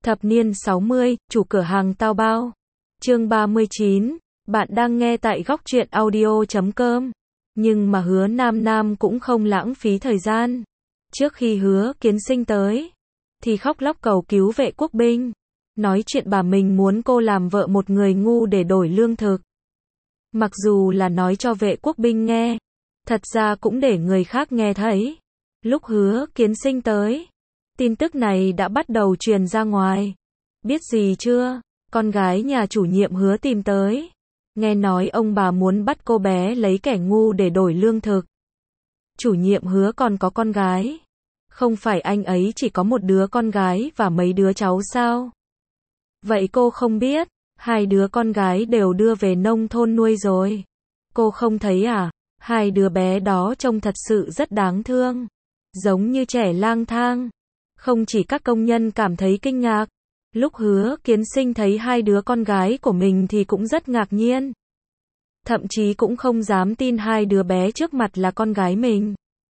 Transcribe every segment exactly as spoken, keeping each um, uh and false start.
Thập niên sáu mươi, chủ cửa hàng Tao Bao. Chương ba mươi chín, bạn đang nghe tại góc truyện audio chấm com. Nhưng mà Hứa Nam Nam cũng không lãng phí thời gian. Trước khi Hứa Kiến Sinh tới, thì khóc lóc cầu cứu Vệ Quốc Binh. Nói chuyện bà mình muốn cô làm vợ một người ngu để đổi lương thực. Mặc dù là nói cho Vệ Quốc Binh nghe, thật ra cũng để người khác nghe thấy. Lúc Hứa Kiến Sinh tới, tin tức này đã bắt đầu truyền ra ngoài. Biết gì chưa? Con gái nhà chủ nhiệm Hứa tìm tới. Nghe nói ông bà muốn bắt cô bé lấy kẻ ngu để đổi lương thực. Chủ nhiệm Hứa còn có con gái. Không phải anh ấy chỉ có một đứa con gái và mấy đứa cháu sao? Vậy cô không biết, hai đứa con gái đều đưa về nông thôn nuôi rồi. Cô không thấy à? Hai đứa bé đó trông thật sự rất đáng thương. Giống như trẻ lang thang. Không chỉ các công nhân cảm thấy kinh ngạc. Lúc Hứa Kiến Sinh thấy hai đứa con gái của mình thì cũng rất ngạc nhiên. Thậm chí cũng không dám tin hai đứa bé trước mặt là con gái mình.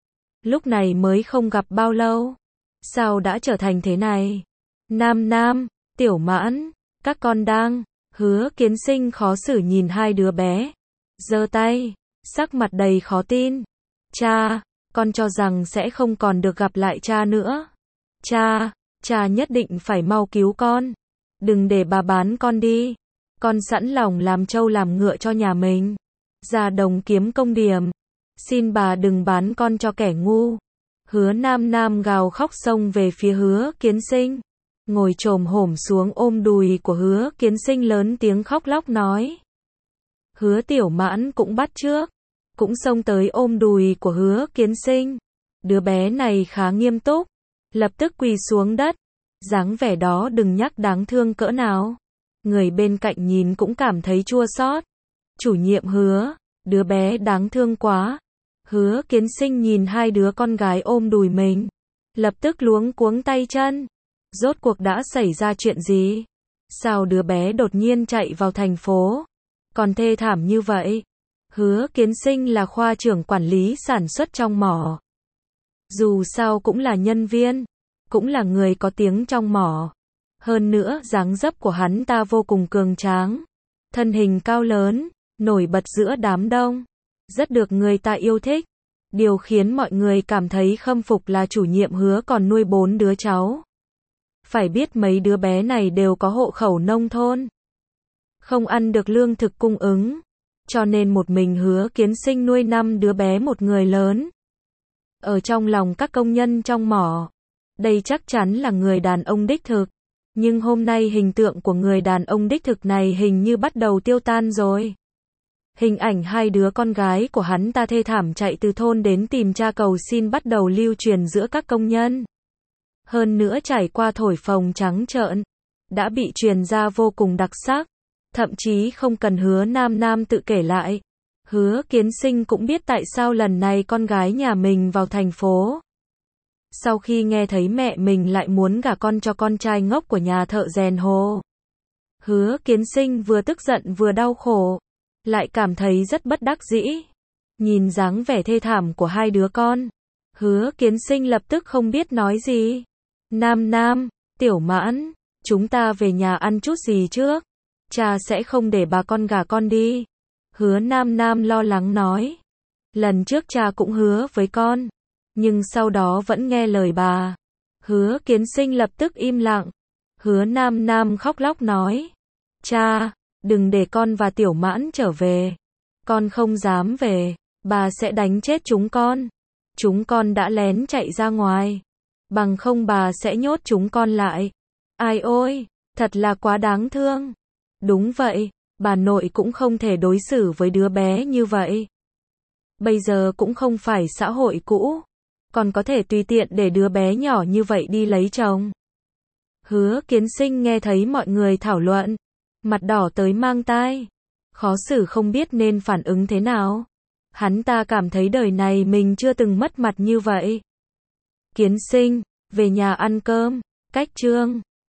Lúc này mới không gặp bao lâu. Sao đã trở thành thế này? Nam Nam, Tiểu Mãn, các con đang... Hứa Kiến Sinh khó xử nhìn hai đứa bé. Giơ tay, sắc mặt đầy khó tin. Cha, con cho rằng sẽ không còn được gặp lại cha nữa. Cha, cha nhất định phải mau cứu con. Đừng để bà bán con đi. Con sẵn lòng làm trâu làm ngựa cho nhà mình. Ra đồng kiếm công điểm. Xin bà đừng bán con cho kẻ ngu. Hứa Nam Nam gào khóc xông về phía Hứa Kiến Sinh. Ngồi chồm hổm xuống ôm đùi của Hứa Kiến Sinh lớn tiếng khóc lóc nói. Hứa Tiểu Mãn cũng bắt chước. Cũng xông tới ôm đùi của Hứa Kiến Sinh. Đứa bé này khá nghiêm túc. Lập tức quỳ xuống đất. Dáng vẻ đó đừng nhắc đáng thương cỡ nào. Người bên cạnh nhìn cũng cảm thấy chua xót. Chủ nhiệm Hứa, đứa bé đáng thương quá. Hứa Kiến Sinh nhìn hai đứa con gái ôm đùi mình. Lập tức luống cuống tay chân. Rốt cuộc đã xảy ra chuyện gì? Sao đứa bé đột nhiên chạy vào thành phố? Còn thê thảm như vậy? Hứa Kiến Sinh là khoa trưởng quản lý sản xuất trong mỏ. Dù sao cũng là nhân viên. Cũng là người có tiếng trong mỏ. Hơn nữa dáng dấp của hắn ta vô cùng cường tráng. Thân hình cao lớn, nổi bật giữa đám đông. Rất được người ta yêu thích. Điều khiến mọi người cảm thấy khâm phục là chủ nhiệm Hứa còn nuôi bốn đứa cháu. Phải biết mấy đứa bé này đều có hộ khẩu nông thôn. Không ăn được lương thực cung ứng. Cho nên một mình Hứa Kiến Sinh nuôi năm đứa bé một người lớn. Ở trong lòng các công nhân trong mỏ. Đây chắc chắn là người đàn ông đích thực. Nhưng hôm nay hình tượng của người đàn ông đích thực này hình như bắt đầu tiêu tan rồi. Hình ảnh hai đứa con gái của hắn ta thê thảm chạy từ thôn đến tìm cha cầu xin bắt đầu lưu truyền giữa các công nhân. Hơn nữa trải qua thổi phồng trắng trợn. Đã bị truyền ra vô cùng đặc sắc. Thậm chí không cần Hứa Nam Nam tự kể lại. Hứa Kiến Sinh cũng biết tại sao lần này con gái nhà mình vào thành phố. Sau khi nghe thấy mẹ mình lại muốn gả con cho con trai ngốc của nhà thợ rèn Hồ. Hứa Kiến Sinh vừa tức giận vừa đau khổ. Lại cảm thấy rất bất đắc dĩ. Nhìn dáng vẻ thê thảm của hai đứa con. Hứa Kiến Sinh lập tức không biết nói gì. Nam Nam, Tiểu Mãn, chúng ta về nhà ăn chút gì trước. Cha sẽ không để bà con gả con đi. Hứa Nam Nam lo lắng nói. Lần trước cha cũng hứa với con. Nhưng sau đó vẫn nghe lời bà. Hứa Kiến Sinh lập tức im lặng. Hứa Nam Nam khóc lóc nói. Cha, đừng để con và Tiểu Mãn trở về. Con không dám về. Bà sẽ đánh chết chúng con. Chúng con đã lén chạy ra ngoài. Bằng không bà sẽ nhốt chúng con lại. Ai ôi, thật là quá đáng thương. Đúng vậy, bà nội cũng không thể đối xử với đứa bé như vậy. Bây giờ cũng không phải xã hội cũ. Còn có thể tùy tiện để đứa bé nhỏ như vậy đi lấy chồng. Hứa Kiến Sinh nghe thấy mọi người thảo luận. Mặt đỏ tới mang tai. Khó xử không biết nên phản ứng thế nào. Hắn ta cảm thấy đời này mình chưa từng mất mặt như vậy. Kiến Sinh, về nhà ăn cơm. Cách chương